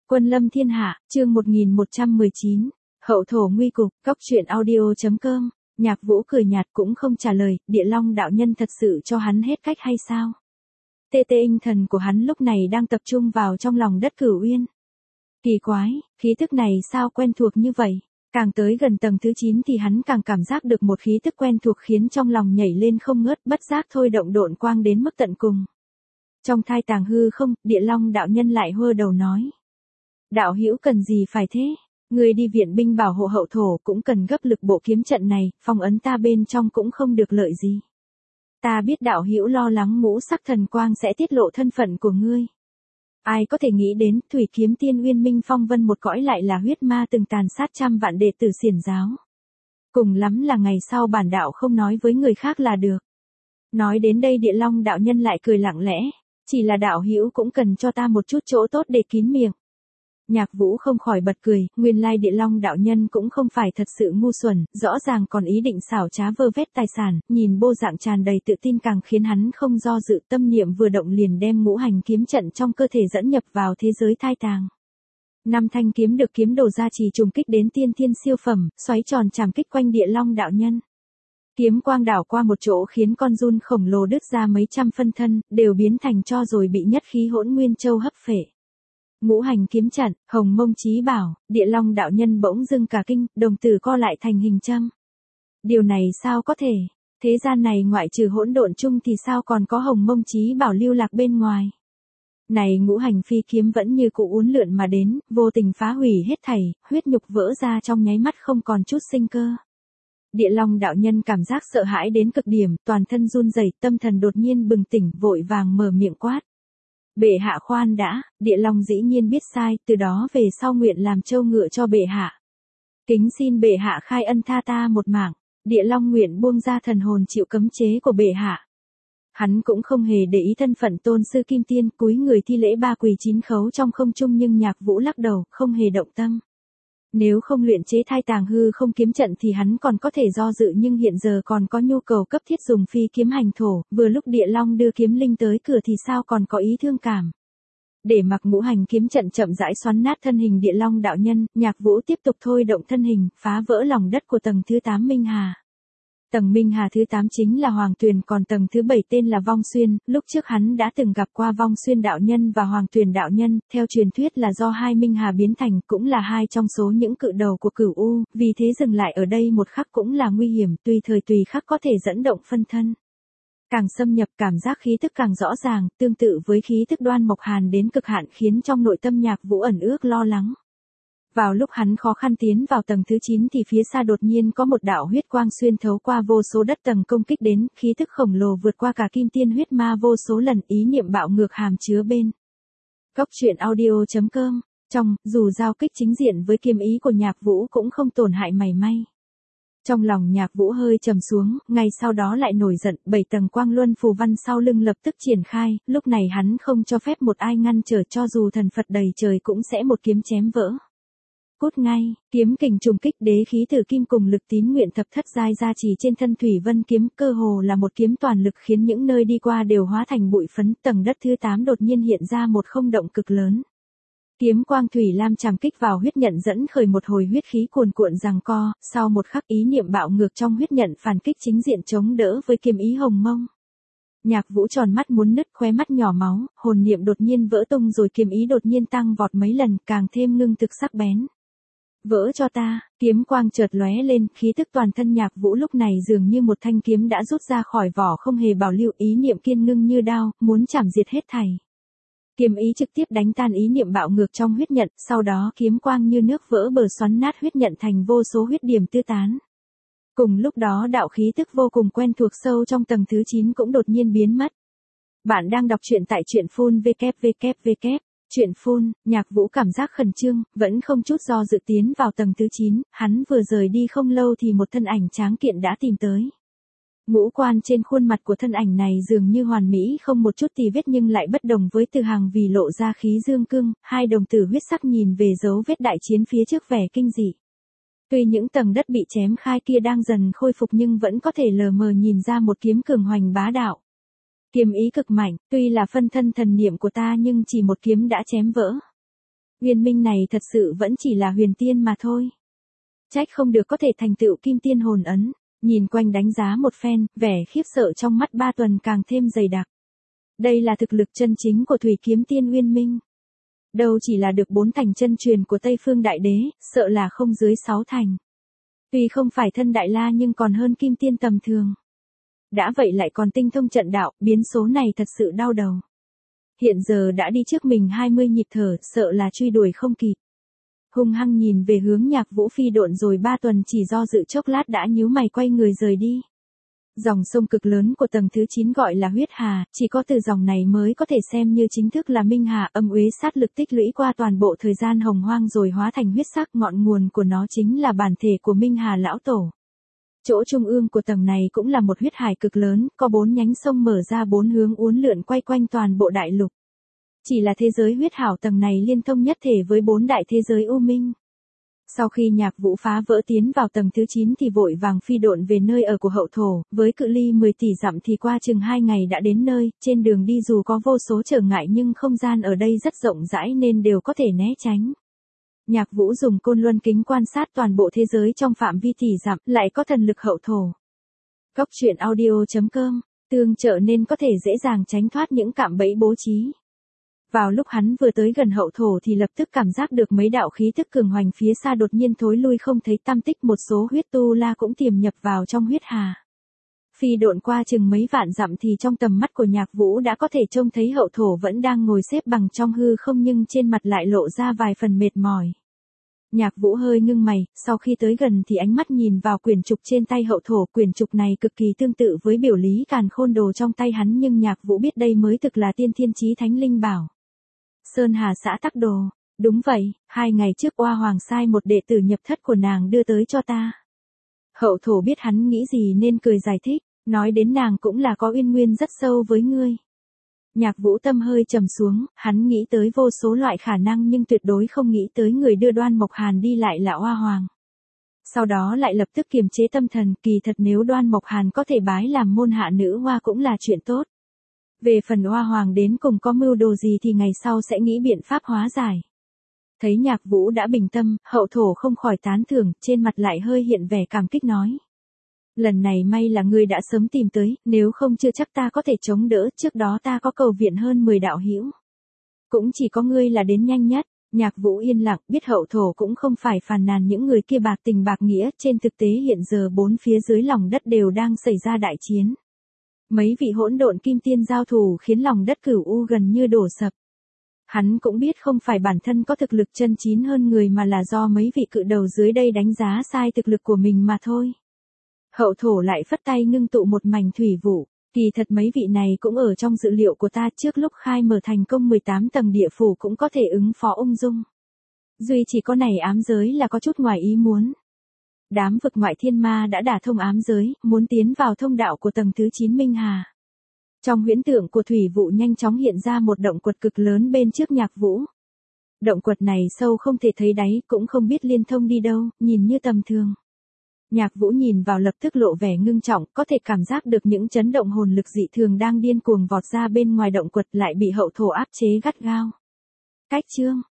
Quân lâm thiên hạ, chương 1119, hậu thổ nguy cục, cóc truyện audio.com, Nhạc Vũ cười nhạt cũng không trả lời, Địa Long đạo nhân thật sự cho hắn hết cách hay sao? Tê tinh thần của hắn lúc này đang tập trung vào trong lòng đất Cửu Uyên. Kỳ quái, khí tức này sao quen thuộc như vậy? Càng tới gần tầng thứ 9 thì hắn càng cảm giác được một khí tức quen thuộc khiến trong lòng nhảy lên không ngớt, bất giác thôi động độn quang đến mức tận cùng. Trong thai tàng hư không, Địa Long đạo nhân lại hơ đầu nói. Đạo hữu cần gì phải thế? Người đi viện binh bảo hộ hậu thổ cũng cần gấp lực bộ kiếm trận này, phong ấn ta bên trong cũng không được lợi gì. Ta biết đạo hữu lo lắng ngũ sắc thần quang sẽ tiết lộ thân phận của ngươi. Ai có thể nghĩ đến, Thủy Kiếm Tiên Uyên Minh Phong Vân một cõi lại là huyết ma từng tàn sát trăm vạn đệ tử xiển giáo. Cùng lắm là ngày sau bản đạo không nói với người khác là được. Nói đến đây Địa Long đạo nhân lại cười lặng lẽ, chỉ là đạo hữu cũng cần cho ta một chút chỗ tốt để kín miệng. Nhạc Vũ không khỏi bật cười, nguyên lai Địa Long đạo nhân cũng không phải thật sự ngu xuẩn, rõ ràng còn ý định xảo trá vơ vét tài sản, nhìn bộ dạng tràn đầy tự tin càng khiến hắn không do dự, tâm niệm vừa động liền đem ngũ hành kiếm trận trong cơ thể dẫn nhập vào thế giới thai tàng. 5 thanh kiếm được kiếm đồ gia trì trùng kích đến tiên thiên siêu phẩm, xoáy tròn chạm kích quanh Địa Long đạo nhân. Kiếm quang đảo qua một chỗ khiến con giun khổng lồ đứt ra mấy trăm phân thân, đều biến thành tro rồi bị nhất khí hỗn nguyên châu hấp phệ. Ngũ hành kiếm trận, hồng mông chí bảo, Địa Long đạo nhân bỗng dưng cả kinh, đồng tử co lại thành hình châm. Điều này sao có thể? Thế gian này ngoại trừ hỗn độn chung thì sao còn có hồng mông chí bảo lưu lạc bên ngoài? Này ngũ hành phi kiếm vẫn như cũ uốn lượn mà đến, vô tình phá hủy hết thảy, huyết nhục vỡ ra trong nháy mắt không còn chút sinh cơ. Địa Long đạo nhân cảm giác sợ hãi đến cực điểm, toàn thân run rẩy, tâm thần đột nhiên bừng tỉnh, vội vàng mở miệng quát. Bệ hạ khoan đã, Địa Long dĩ nhiên biết sai, từ đó về sau nguyện làm trâu ngựa cho bệ hạ. Kính xin bệ hạ khai ân tha ta một mạng, Địa Long nguyện buông ra thần hồn chịu cấm chế của bệ hạ. Hắn cũng không hề để ý thân phận tôn sư kim tiên, cúi người thi lễ 3 quỳ 9 khấu trong không trung, nhưng Nhạc Vũ lắc đầu, không hề động tâm. Nếu không luyện chế thai tàng hư không kiếm trận thì hắn còn có thể do dự, nhưng hiện giờ còn có nhu cầu cấp thiết dùng phi kiếm hành thổ, vừa lúc Địa Long đưa kiếm linh tới cửa thì sao còn có ý thương cảm. Để mặc ngũ hành kiếm trận chậm rãi xoắn nát thân hình Địa Long đạo nhân, Nhạc Vũ tiếp tục thôi động thân hình, phá vỡ lòng đất của tầng thứ 8 Minh Hà. Tầng Minh Hà thứ 8 chính là Hoàng Tuyền, còn tầng thứ 7 tên là Vong Xuyên, lúc trước hắn đã từng gặp qua Vong Xuyên đạo nhân và Hoàng Tuyền đạo nhân, theo truyền thuyết là do hai Minh Hà biến thành, cũng là hai trong số những cự đầu của Cửu U, vì thế dừng lại ở đây một khắc cũng là nguy hiểm, tùy thời tùy khắc có thể dẫn động phân thân. Càng xâm nhập cảm giác khí tức càng rõ ràng, tương tự với khí tức Đoan Mộc Hàn đến cực hạn khiến trong nội tâm Nhạc Vũ ẩn ước lo lắng. Vào lúc hắn khó khăn tiến vào tầng thứ 9 thì phía xa đột nhiên có một đạo huyết quang xuyên thấu qua vô số đất tầng công kích đến, khí tức khổng lồ vượt qua cả kim tiên huyết ma vô số lần, ý niệm bạo ngược hàm chứa bên. Cóc truyện audio.com, dù giao kích chính diện với kiếm ý của Nhạc Vũ cũng không tổn hại mảy may. Trong lòng Nhạc Vũ hơi trầm xuống, ngay sau đó lại nổi giận, 7 tầng quang luân phù văn sau lưng lập tức triển khai, lúc này hắn không cho phép một ai ngăn trở, cho dù thần Phật đầy trời cũng sẽ một kiếm chém vỡ. Cút ngay, kiếm kình trùng kích, đế khí tử kim cùng lực tín nguyện thập thất giai gia trì trên thân Thủy Vân kiếm, cơ hồ là một kiếm toàn lực khiến những nơi đi qua đều hóa thành bụi phấn. Tầng đất thứ 8 đột nhiên hiện ra một không động cực lớn. Kiếm quang thủy lam chạm kích vào huyết nhận dẫn khởi một hồi huyết khí cuồn cuộn giằng co, sau một khắc ý niệm bạo ngược trong huyết nhận phản kích chính diện chống đỡ với kiếm ý hồng mông. Nhạc Vũ tròn mắt muốn nứt, khóe mắt nhỏ máu, hồn niệm đột nhiên vỡ tung rồi kiếm ý đột nhiên tăng vọt mấy lần, càng thêm ngưng thực sắc bén. Vỡ cho ta, kiếm quang chợt lóe lên, khí tức toàn thân Nhạc Vũ lúc này dường như một thanh kiếm đã rút ra khỏi vỏ, không hề bảo lưu, ý niệm kiên ngưng như đao, muốn chảm diệt hết thảy. Kiếm ý trực tiếp đánh tan ý niệm bạo ngược trong huyết nhận, sau đó kiếm quang như nước vỡ bờ xoắn nát huyết nhận thành vô số huyết điểm tứ tán. Cùng lúc đó đạo khí tức vô cùng quen thuộc sâu trong tầng thứ 9 cũng đột nhiên biến mất. Bạn đang đọc truyện tại truyện phun www. Truyện phun, Nhạc Vũ cảm giác khẩn trương, vẫn không chút do dự tiến vào tầng thứ 9, hắn vừa rời đi không lâu thì một thân ảnh tráng kiện đã tìm tới. Ngũ quan trên khuôn mặt của thân ảnh này dường như hoàn mỹ không một chút tì vết, nhưng lại bất đồng với Từ Hàng vì lộ ra khí dương cương, hai đồng tử huyết sắc nhìn về dấu vết đại chiến phía trước vẻ kinh dị. Tuy những tầng đất bị chém khai kia đang dần khôi phục nhưng vẫn có thể lờ mờ nhìn ra một kiếm cường hoành bá đạo. Kiếm ý cực mạnh, tuy là phân thân thần niệm của ta nhưng chỉ một kiếm đã chém vỡ. Uyên Minh này thật sự vẫn chỉ là huyền tiên mà thôi. Trách không được có thể thành tựu kim tiên hồn ấn. Nhìn quanh đánh giá một phen, vẻ khiếp sợ trong mắt Ba Tuần càng thêm dày đặc. Đây là thực lực chân chính của Thủy Kiếm Tiên Uyên Minh. Đâu chỉ là được 4 thành chân truyền của Tây Phương Đại Đế, sợ là không dưới 6 thành. Tuy không phải thân Đại La nhưng còn hơn kim tiên tầm thường. Đã vậy lại còn tinh thông trận đạo, biến số này thật sự đau đầu. Hiện giờ đã đi trước mình 20 nhịp thở, sợ là truy đuổi không kịp. Hung hăng nhìn về hướng Nhạc Vũ phi độn rồi Ba Tuần chỉ do dự chốc lát đã nhíu mày quay người rời đi. Dòng sông cực lớn của tầng thứ 9 gọi là huyết hà, chỉ có từ dòng này mới có thể xem như chính thức là minh hà, âm uế sát lực tích lũy qua toàn bộ thời gian hồng hoang rồi hóa thành huyết sắc, ngọn nguồn của nó chính là bản thể của minh hà lão tổ. Chỗ trung ương của tầng này cũng là một huyết hải cực lớn, có 4 nhánh sông mở ra 4 hướng uốn lượn quay quanh toàn bộ đại lục. Chỉ là thế giới huyết hảo tầng này liên thông nhất thể với 4 đại thế giới u minh. Sau khi Nhạc Vũ phá vỡ tiến vào tầng thứ 9 thì vội vàng phi độn về nơi ở của hậu thổ, với cự ly 10 tỷ dặm thì qua chừng 2 ngày đã đến nơi, trên đường đi dù có vô số trở ngại nhưng không gian ở đây rất rộng rãi nên đều có thể né tránh. Nhạc Vũ dùng côn luân kính quan sát toàn bộ thế giới trong phạm vi tỷ dặm, lại có thần lực hậu thổ. Cốc truyện audio.com, tương trợ nên có thể dễ dàng tránh thoát những cạm bẫy bố trí. Vào lúc hắn vừa tới gần hậu thổ thì lập tức cảm giác được mấy đạo khí tức cường hoành phía xa đột nhiên thối lui không thấy tăm tích, một số huyết tu la cũng tiềm nhập vào trong huyết hà. Phi độn qua chừng mấy vạn dặm thì trong tầm mắt của Nhạc Vũ đã có thể trông thấy hậu thổ vẫn đang ngồi xếp bằng trong hư không nhưng trên mặt lại lộ ra vài phần mệt mỏi. Nhạc Vũ hơi ngưng mày, sau khi tới gần thì ánh mắt nhìn vào quyển trục trên tay hậu thổ, quyển trục này cực kỳ tương tự với biểu lý càn khôn đồ trong tay hắn nhưng Nhạc Vũ biết đây mới thực là tiên thiên chí thánh linh bảo. Sơn Hà xã tắc đồ, đúng vậy, 2 ngày trước Oa Hoàng sai một đệ tử nhập thất của nàng đưa tới cho ta. Hậu thổ biết hắn nghĩ gì nên cười giải thích, nói đến nàng cũng là có uyên nguyên rất sâu với ngươi. Nhạc Vũ tâm hơi trầm xuống, hắn nghĩ tới vô số loại khả năng nhưng tuyệt đối không nghĩ tới người đưa Đoan Mộc Hàn đi lại là Oa Hoàng. Sau đó lại lập tức kiềm chế tâm thần, kỳ thật nếu Đoan Mộc Hàn có thể bái làm môn hạ nữ hoa cũng là chuyện tốt. Về phần Oa Hoàng đến cùng có mưu đồ gì thì ngày sau sẽ nghĩ biện pháp hóa giải. Thấy Nhạc Vũ đã bình tâm, hậu thổ không khỏi tán thưởng, trên mặt lại hơi hiện vẻ cảm kích nói. Lần này may là ngươi đã sớm tìm tới, nếu không chưa chắc ta có thể chống đỡ, trước đó ta có cầu viện hơn 10 đạo hữu. Cũng chỉ có ngươi là đến nhanh nhất. Nhạc Vũ yên lặng, biết hậu thổ cũng không phải phàn nàn những người kia bạc tình bạc nghĩa, trên thực tế hiện giờ 4 phía dưới lòng đất đều đang xảy ra đại chiến. Mấy vị hỗn độn kim tiên giao thủ khiến lòng đất Cửu U gần như đổ sập. Hắn cũng biết không phải bản thân có thực lực chân chín hơn người mà là do mấy vị cự đầu dưới đây đánh giá sai thực lực của mình mà thôi. Hậu thổ lại phất tay ngưng tụ một mảnh thủy vụ, kỳ thật mấy vị này cũng ở trong dự liệu của ta, trước lúc khai mở thành công 18 tầng địa phủ cũng có thể ứng phó ung dung. Duy chỉ có này ám giới là có chút ngoài ý muốn. Đám vực ngoại thiên ma đã đả thông ám giới, muốn tiến vào thông đạo của tầng thứ 9 Minh Hà. Trong huyễn tượng của thủy vụ nhanh chóng hiện ra một động quật cực lớn bên trước Nhạc Vũ. Động quật này sâu không thể thấy đáy, cũng không biết liên thông đi đâu, nhìn như tầm thường. Nhạc Vũ nhìn vào lập tức lộ vẻ ngưng trọng, có thể cảm giác được những chấn động hồn lực dị thường đang điên cuồng vọt ra bên ngoài động quật lại bị hậu thổ áp chế gắt gao. Cách chương